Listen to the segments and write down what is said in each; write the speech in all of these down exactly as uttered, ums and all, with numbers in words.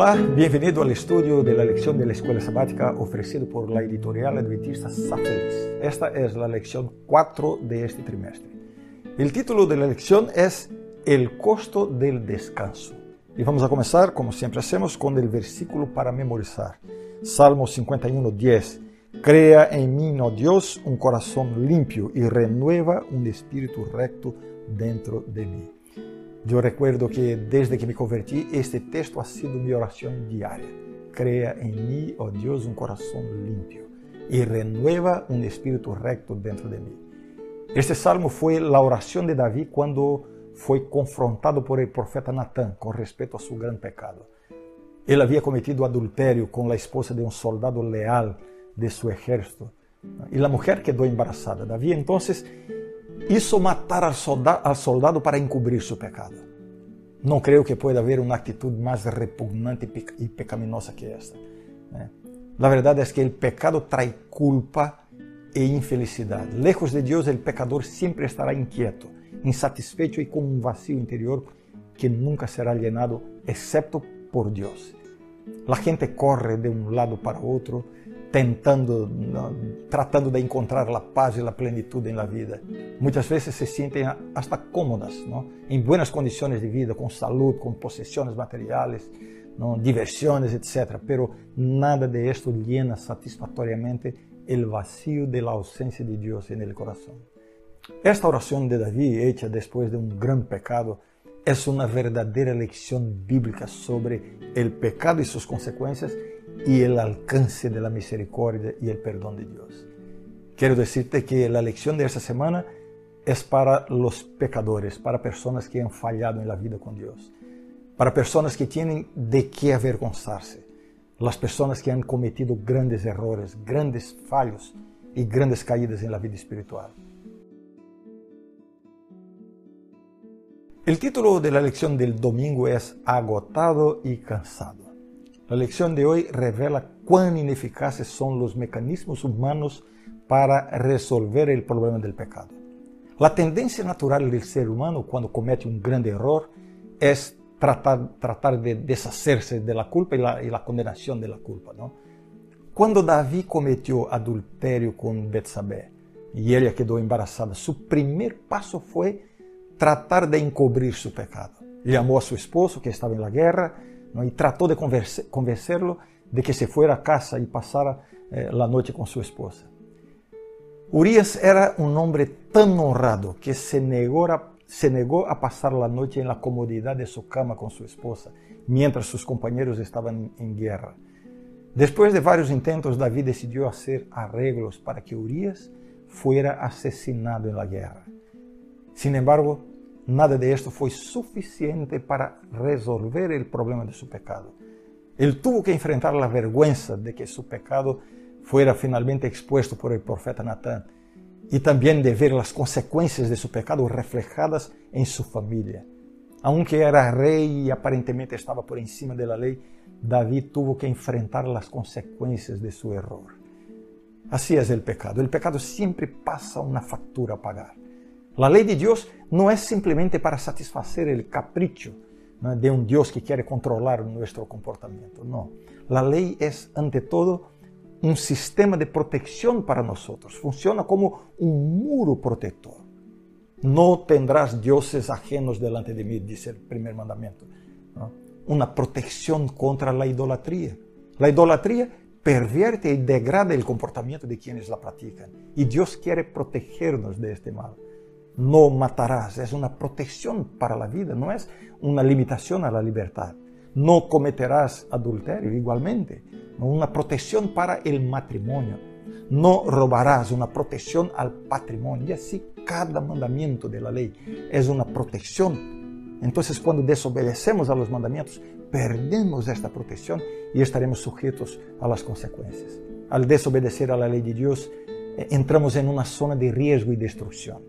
Olá, bem-vindo ao estudio de la lección de la Escuela Sabática ofrecido por la editorial adventista Safeliz. Esta es la lección cuatro de este trimestre. El título de la lección es El costo del descanso. Y vamos a comenzar, como siempre hacemos, con el versículo para memorizar. Salmo cincuenta y uno, diez. Crea en mí, oh Dios, un corazón limpio y renueva un espíritu recto dentro de mí. Yo recuerdo que desde que me convertí, este texto ha sido mi oración diaria. Crea en mí, oh Dios, un corazón limpio y renueva un espíritu recto dentro de mí. Este salmo fue la oración de David cuando fue confrontado por el profeta Natán con respecto a su gran pecado. Él había cometido adulterio con la esposa de un soldado leal de su ejército y la mujer quedó embarazada. David entonces hizo matar al soldado, al soldado para encubrir su pecado. No creo que pueda haber una actitud más repugnante y pecaminosa que esta. La verdad es que el pecado trae culpa e infelicidad. Lejos de Dios, el pecador siempre estará inquieto, insatisfecho y con un vacío interior que nunca será llenado, excepto por Dios. La gente corre de un lado para otro, tentando, tratando de encontrar la paz y la plenitud en la vida. Muchas veces se sienten hasta cómodas, ¿no? En buenas condiciones de vida, con salud, con posesiones materiales, ¿no? Diversiones, etcétera. Pero nada de esto llena satisfactoriamente el vacío de la ausencia de Dios en el corazón. Esta oración de David, hecha después de un gran pecado, es una verdadera lección bíblica sobre el pecado y sus consecuencias y el alcance de la misericordia y el perdón de Dios. Quiero decirte que la lección de esta semana es para los pecadores, para personas que han fallado en la vida con Dios, para personas que tienen de qué avergonzarse, las personas que han cometido grandes errores, grandes fallos y grandes caídas en la vida espiritual. El título de la lección del domingo es Agotado y cansado. La lección de hoy revela cuán ineficaces son los mecanismos humanos para resolver el problema del pecado. La tendencia natural del ser humano cuando comete un gran error es tratar, tratar de deshacerse de la culpa y la, y la condenación de la culpa, ¿no? Cuando David cometió adulterio con Betsabé y ella quedó embarazada, su primer paso fue tratar de encubrir su pecado. Llamó a su esposo que estaba en la guerra, ¿no? Y trató de convencer, convencerlo de que se fuera a casa y pasara eh, la noche con su esposa. Urías era un hombre tan honrado que se negó, a, se negó a pasar la noche en la comodidad de su cama con su esposa, mientras sus compañeros estaban en guerra. Después de varios intentos, David decidió hacer arreglos para que Urías fuera asesinado en la guerra. Sin embargo, nada de esto fue suficiente para resolver el problema de su pecado. Él tuvo que enfrentar la vergüenza de que su pecado fuera finalmente expuesto por el profeta Natán y también de ver las consecuencias de su pecado reflejadas en su familia. Aunque era rey y aparentemente estaba por encima de la ley, David tuvo que enfrentar las consecuencias de su error. Así es el pecado. El pecado siempre pasa una factura a pagar. La ley de Dios no es simplemente para satisfacer el capricho, ¿no?, de un Dios que quiere controlar nuestro comportamiento. No, la ley es ante todo un sistema de protección para nosotros. Funciona como un muro protector. No tendrás dioses ajenos delante de mí, dice el primer mandamiento, ¿no? Una protección contra la idolatría. La idolatría pervierte y degrada el comportamiento de quienes la practican. Y Dios quiere protegernos de este mal. No matarás, es una protección para la vida, no es una limitación a la libertad. No cometerás adulterio, igualmente, una protección para el matrimonio. No robarás, una protección al patrimonio. Y así cada mandamiento de la ley es una protección. Entonces, cuando desobedecemos a los mandamientos, perdemos esta protección y estaremos sujetos a las consecuencias. Al desobedecer a la ley de Dios, entramos en una zona de riesgo y destrucción.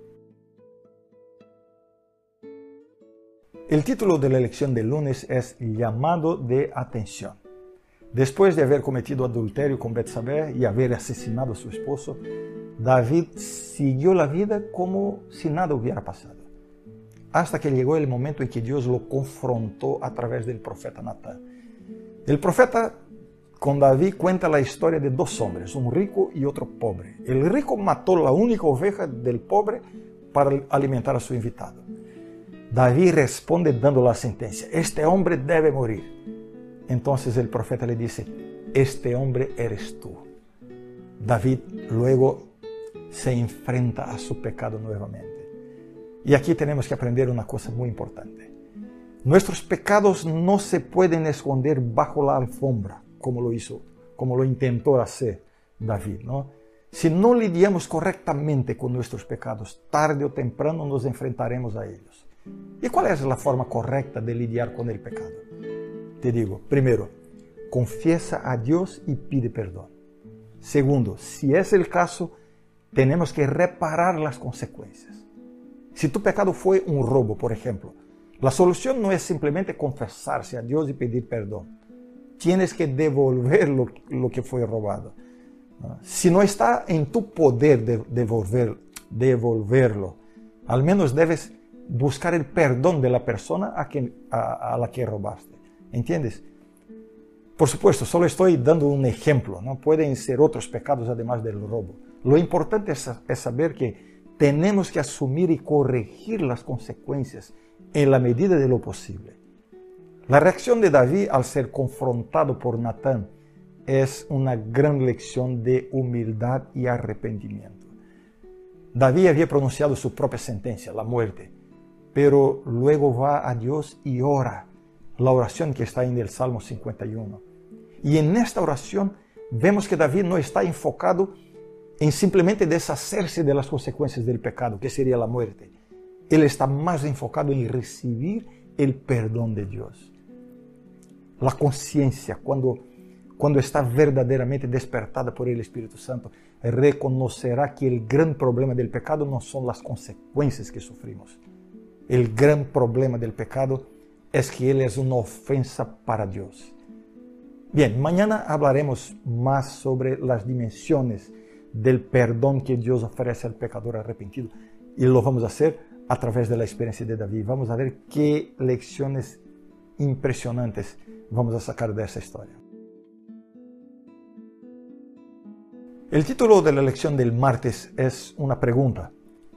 El título de la lección del lunes es Llamado de atención. Después de haber cometido adulterio con Betsabé y haber asesinado a su esposo, David siguió la vida como si nada hubiera pasado. Hasta que llegó el momento en que Dios lo confrontó a través del profeta Natán. El profeta con David cuenta la historia de dos hombres, un rico y otro pobre. El rico mató la única oveja del pobre para alimentar a su invitado. David responde dando la sentencia: este hombre debe morir. Entonces el profeta le dice: este hombre eres tú. David luego se enfrenta a su pecado nuevamente. Y aquí tenemos que aprender una cosa muy importante. Nuestros pecados no se pueden esconder bajo la alfombra, como lo hizo, como lo intentó hacer David, ¿no? Si no lidiamos correctamente con nuestros pecados, tarde o temprano nos enfrentaremos a ellos. ¿Y cuál es la forma correcta de lidiar con el pecado? Te digo, primero, confiesa a Dios y pide perdón. Segundo, si es el caso, tenemos que reparar las consecuencias. Si tu pecado fue un robo, por ejemplo, la solución no es simplemente confesarse a Dios y pedir perdón. Tienes que devolver lo, lo que fue robado. Si no está en tu poder de devolver, devolverlo, al menos debes buscar el perdón de la persona a, quien, a, a la que robaste. ¿Entiendes? Por supuesto, solo estoy dando un ejemplo, ¿no? Pueden ser otros pecados además del robo. Lo importante es, es saber que tenemos que asumir y corregir las consecuencias en la medida de lo posible. La reacción de David al ser confrontado por Natán es una gran lección de humildad y arrepentimiento. David había pronunciado su propia sentencia, la muerte, pero luego va a Dios y ora, la oración que está en el Salmo cincuenta y uno. Y en esta oración vemos que David no está enfocado en simplemente deshacerse de las consecuencias del pecado, que sería la muerte. Él está más enfocado en recibir el perdón de Dios. La conciencia, cuando, cuando está verdaderamente despertada por el Espíritu Santo, reconocerá que el gran problema del pecado no son las consecuencias que sufrimos. El gran problema del pecado es que él es una ofensa para Dios. Bien, mañana hablaremos más sobre las dimensiones del perdón que Dios ofrece al pecador arrepentido. Y lo vamos a hacer a través de la experiencia de David. Vamos a ver qué lecciones impresionantes vamos a sacar de esa historia. El título de la lección del martes es una pregunta: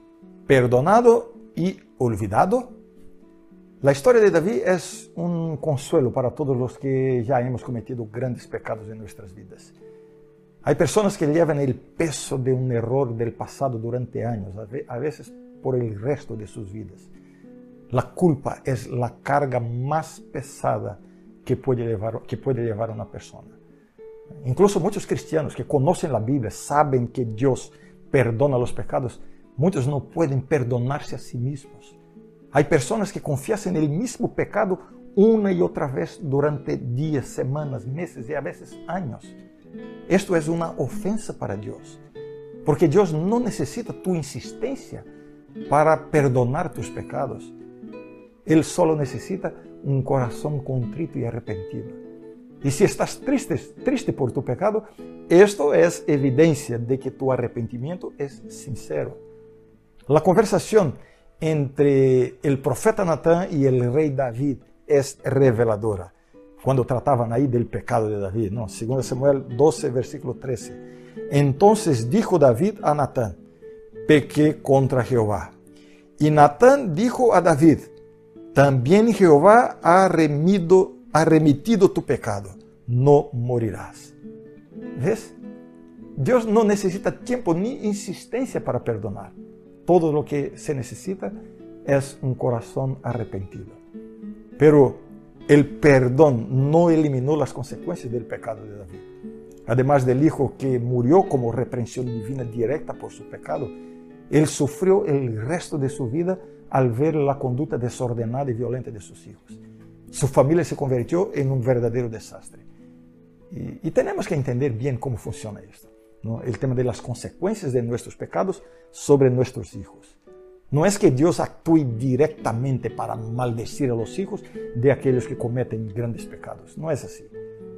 ¿perdonado y olvidado? La historia de David es un consuelo para todos los que ya hemos cometido grandes pecados en nuestras vidas. Hay personas que llevan el peso de un error del pasado durante años, a veces por el resto de sus vidas. La culpa es la carga más pesada que puede llevar, que puede llevar a una persona. Incluso muchos cristianos que conocen la Biblia, saben que Dios perdona los pecados, muchos no pueden perdonarse a sí mismos. Hay personas que confiesan el mismo pecado una y otra vez durante días, semanas, meses y a veces años. Esto es una ofensa para Dios, porque Dios no necesita tu insistencia para perdonar tus pecados. Él solo necesita un corazón contrito y arrepentido. Y si estás triste, triste por tu pecado, esto es evidencia de que tu arrepentimiento es sincero. La conversación entre el profeta Natán y el rey David es reveladora, cuando trataban ahí del pecado de David, ¿no? Segunda Samuel doce, versículo trece. Entonces dijo David a Natán: pequé contra Jehová. Y Natán dijo a David: también Jehová ha, remido, ha remitido tu pecado, no morirás. ¿Ves? Dios no necesita tiempo ni insistencia para perdonar. Todo lo que se necesita es un corazón arrepentido. Pero el perdón no eliminó las consecuencias del pecado de David. Además del hijo que murió como reprensión divina directa por su pecado, él sufrió el resto de su vida al ver la conducta desordenada y violenta de sus hijos. Su familia se convirtió en un verdadero desastre. Y, y tenemos que entender bien cómo funciona esto, ¿no? El tema de las consecuencias de nuestros pecados sobre nuestros hijos. No es que Dios actúe directamente para maldecir a los hijos de aquellos que cometen grandes pecados. No es así.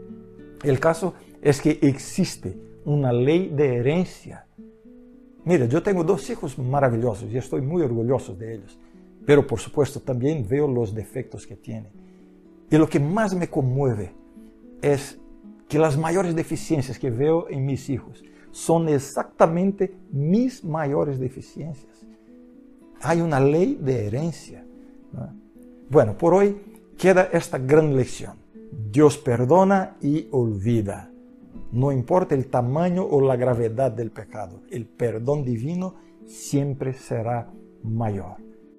El caso es que existe una ley de herencia. Mira, yo tengo dos hijos maravillosos y estoy muy orgulloso de ellos. Pero por supuesto también veo los defectos que tienen. Y lo que más me conmueve es que las mayores deficiencias que veo en mis hijos son exactamente mis mayores deficiencias. Hay una ley de herencia, ¿no? Bueno, por hoy queda esta gran lección. Dios perdona y olvida. No importa el tamaño o la gravedad del pecado, el perdón divino siempre será mayor.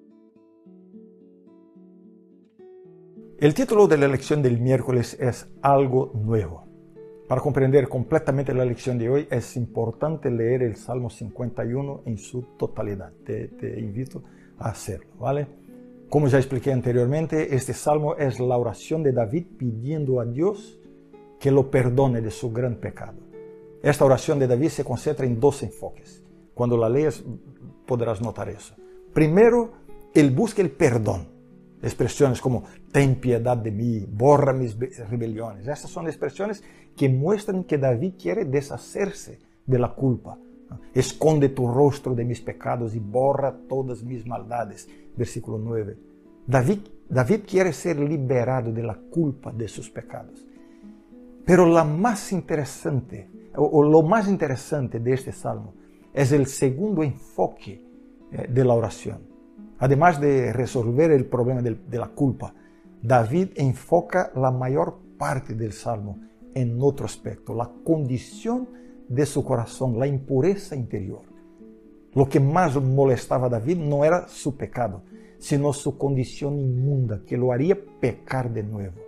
El título de la lección del miércoles es Algo Nuevo. Para comprender completamente la lección de hoy es importante leer el Salmo cincuenta y uno en su totalidad. Te, te invito a hacerlo, ¿vale? Como ya expliqué anteriormente, este salmo es la oración de David pidiendo a Dios que lo perdone de su gran pecado. Esta oración de David se concentra en dos enfoques. Cuando la lees podrás notar eso. Primero, él busca el perdón. Expresiones como, ten piedad de mí, borra mis rebeliones. Estas son expresiones que muestran que David quiere deshacerse de la culpa. Esconde tu rostro de mis pecados y borra todas mis maldades. Versículo nueve. David, David quiere ser liberado de la culpa de sus pecados. Pero la más interesante, o, o lo más interesante de este salmo es el segundo enfoque eh, de la oración. Además de resolver el problema de, de la culpa, David enfoca la mayor parte del salmo en otro aspecto, la condición de su corazón, la impureza interior. Lo que más molestaba a David no era su pecado, sino su condición inmunda, que lo haría pecar de nuevo.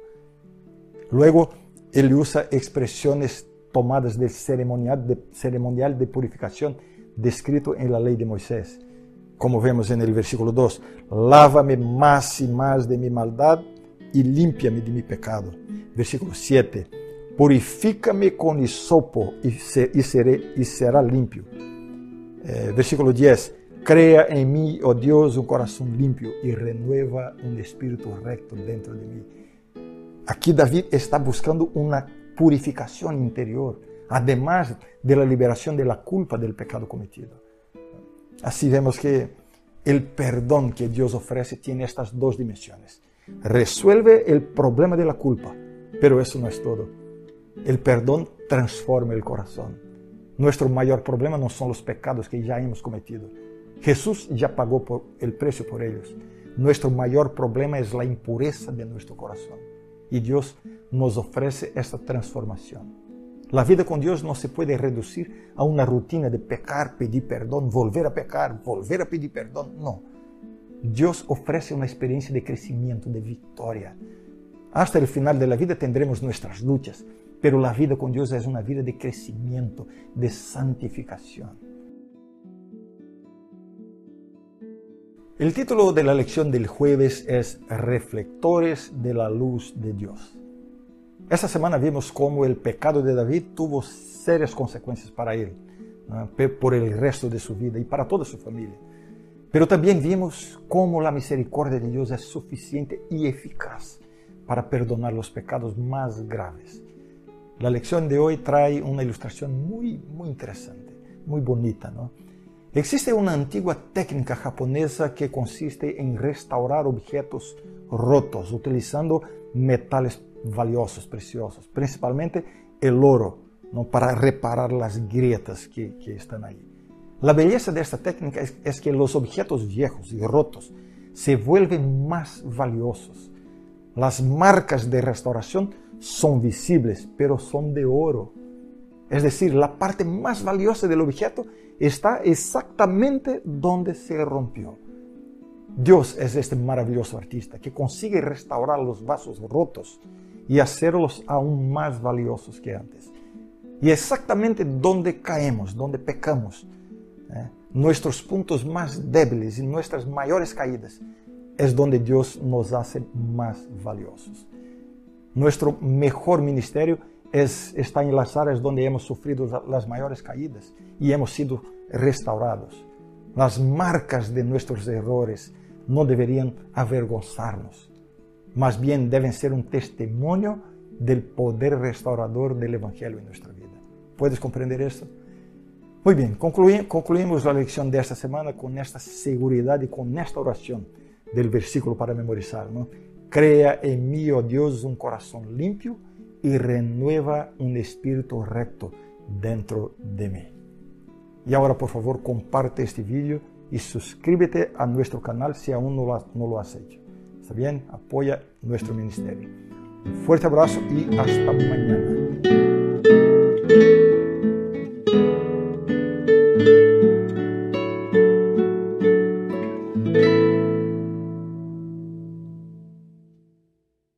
Luego, él usa expresiones tomadas del ceremonial de, ceremonial de purificación descrito en la ley de Moisés. Como vemos en el versículo dos, lávame más y más de mi maldad y límpiame de mi pecado. Versículo siete, purifícame con hisopo y, se, y, seré, y será limpio. Eh, versículo diez, crea en mí, oh Dios, un corazón limpio y renueva un espíritu recto dentro de mí. Aquí David está buscando una purificación interior, además de la liberación de la culpa del pecado cometido. Así vemos que el perdón que Dios ofrece tiene estas dos dimensiones. Resuelve el problema de la culpa, pero eso no es todo. El perdón transforma el corazón. Nuestro mayor problema no son los pecados que ya hemos cometido. Jesús ya pagó por el precio por ellos. Nuestro mayor problema es la impureza de nuestro corazón. Y Dios nos ofrece esta transformación. La vida con Dios no se puede reducir a una rutina de pecar, pedir perdón, volver a pecar, volver a pedir perdón. No. Dios ofrece una experiencia de crecimiento, de victoria. Hasta el final de la vida tendremos nuestras luchas, pero la vida con Dios es una vida de crecimiento, de santificación. El título de la lección del jueves es Reflectores de la luz de Dios. Esta semana vimos cómo el pecado de David tuvo serias consecuencias para él, ¿no? Por el resto de su vida y para toda su familia. Pero también vimos cómo la misericordia de Dios es suficiente y eficaz para perdonar los pecados más graves. La lección de hoy trae una ilustración muy, muy interesante, muy bonita, ¿no? Existe una antigua técnica japonesa que consiste en restaurar objetos rotos utilizando metales valiosos, preciosos, principalmente el oro, ¿no? Para reparar las grietas que, que están ahí. La belleza de esta técnica es, es que los objetos viejos y rotos se vuelven más valiosos. Las marcas de restauración son visibles, pero son de oro. Es decir, la parte más valiosa del objeto está exactamente donde se rompió. Dios es este maravilloso artista que consigue restaurar los vasos rotos y hacerlos aún más valiosos que antes. Y exactamente donde caemos, donde pecamos, ¿eh? nuestros puntos más débiles y nuestras mayores caídas, es donde Dios nos hace más valiosos. Nuestro mejor ministerio es, está en las áreas donde hemos sufrido las mayores caídas y hemos sido restaurados. Las marcas de nuestros errores no deberían avergonzarnos, más bien deben ser un testimonio del poder restaurador del Evangelio en nuestra vida. ¿Puedes comprender esto? Muy bien, concluí, concluimos la lección de esta semana con esta seguridad y con esta oración del versículo para memorizar, ¿no? Crea en mí, oh Dios, un corazón limpio y renueva un espíritu recto dentro de mí. Y ahora, por favor, comparte este vídeo y suscríbete a nuestro canal si aún no lo has, no lo has hecho. ¿Está bien? Apoya nuestro ministerio. Un fuerte abrazo y hasta mañana.